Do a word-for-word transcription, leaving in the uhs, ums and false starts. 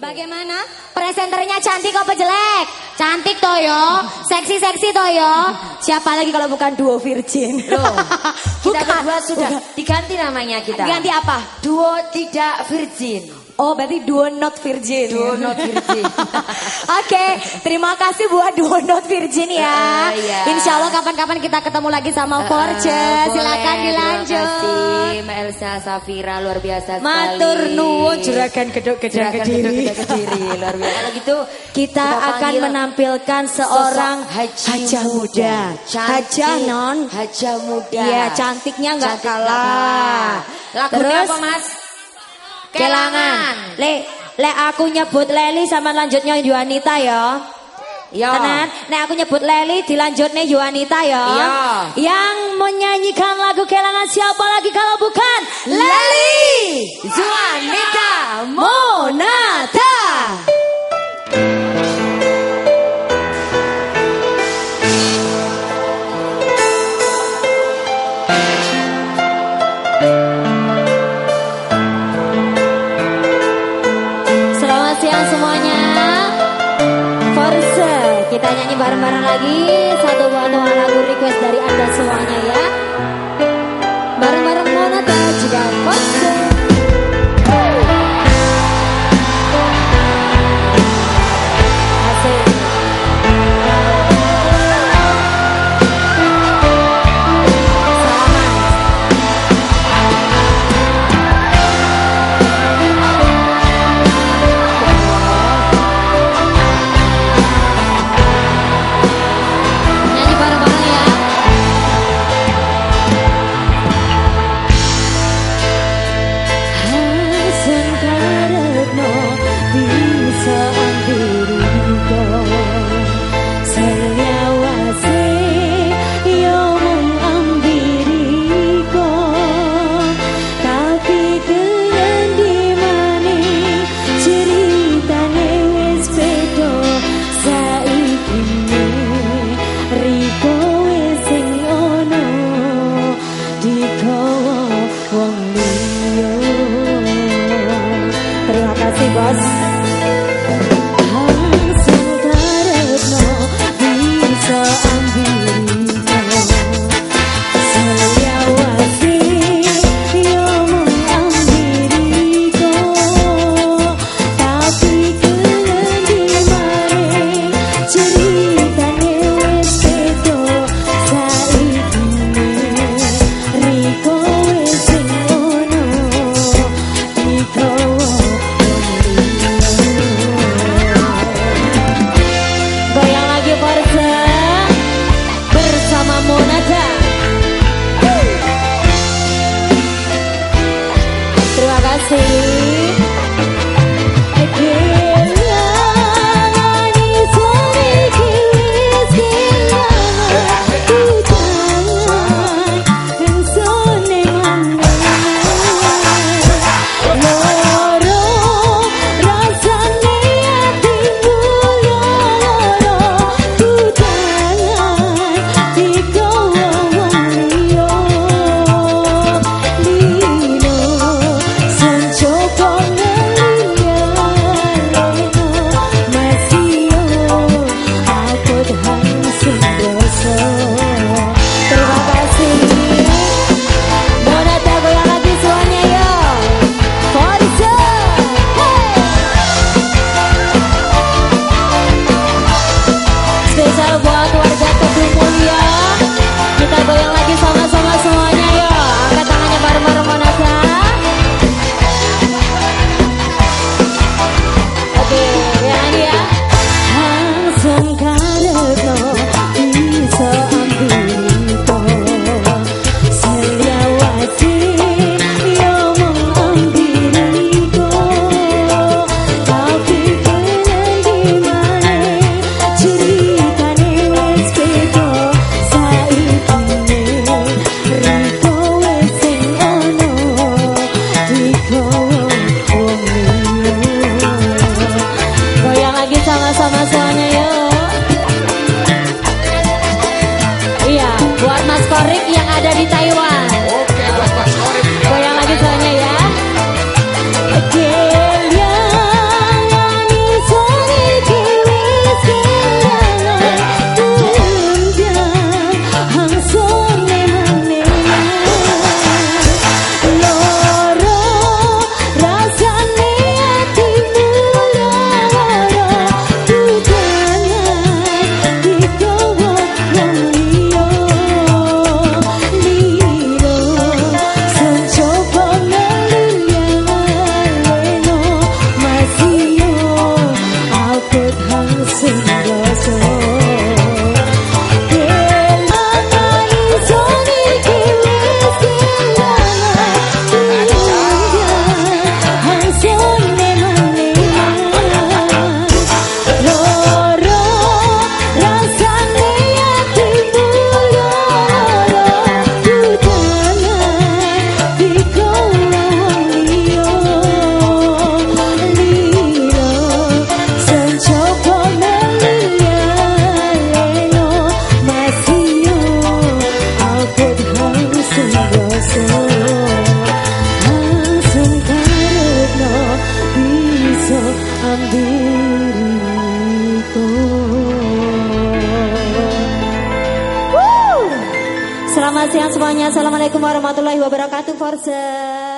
Bagaimana? Presenternya cantik apa jelek? Cantik toh yo, seksi-seksi toh yo. Siapa lagi kalau bukan duo virgin? Loh, kita Bukan. berdua sudah Bukan. diganti namanya kita. Ganti apa? Duo tidak virgin. Oh berarti duo not virgin. Duo not virgin. Oke, terima kasih buat duo not virgin ya. Uh, iya. Insya Allah kapan-kapan kita ketemu lagi sama Uh, Force. uh, Silakan boleh, dilanjut. Terima kasih Mbak Elsa Safira, luar biasa sekali. Matur nuwun juragan gedok gedang Juragan kediri. Gedok Gedang Kediri, luar biasa. Kalau gitu Kita, kita akan panggil menampilkan seorang haji hajah muda. Cantik. Hajah non. Hajah muda. Iya, cantiknya nggak Cantik kalah. nggak kalah. Lagunya Terus apa Mas? Kelangan. Le, le aku nyebut Leli sama lanjutnya Yuanita ya. Ya. Tenan, nek aku nyebut Leli dilanjutnya Yuanita ya. Iya. Yang menyanyikan lagu Kelangan siapa lagi kalau bukan Leli Yuanita Monata. Selamat siang semuanya. Force, kita nyanyi bareng-bareng lagi satu buah lagu request dari Anda semuanya ya. Bareng-bareng Monata juga Force. Asik. Nyanyi bareng-bareng ya. Hasan karepno bisa ambiriko Selyawase yo mung ambiriko Tapi kendi maning ceritane wis beda saiki Riko wis sing ono dikowo wong liya. Terima kasih bos. Hasil karepno bisa ambiriko Selyawase yo mung ambiriko Tapi kendi maning ceritane wis beda saiki Riko wis sing ono dikowo Goyang lagi Forza bersama Monata. Terima kasih. Terima kasih. Monata goyang lagi semuanya yo. Forza. Hey. Spesial buat warga Kedung Mulia. Kita goyang lagi sama-sama semuanya yo. Angkat tangannya bareng-bareng Monata. Oke, goyang lagi ya. Hasan karepno bisa ambiriko Selyawase yo mung ambiriko Tapi kendi maning ceritane wis beda saiki Riko wis sing ono dikowo wong liya. Goyang lagi sama-sama semuanya yuk. Iya, buat Mas Korik yang ada di Taiwan. Oke, buat Mas Korik. Goyang lagi semuanya ya. Kelangan selamat siang semuanya. Assalamualaikum warahmatullahi wabarakatuh. Forza.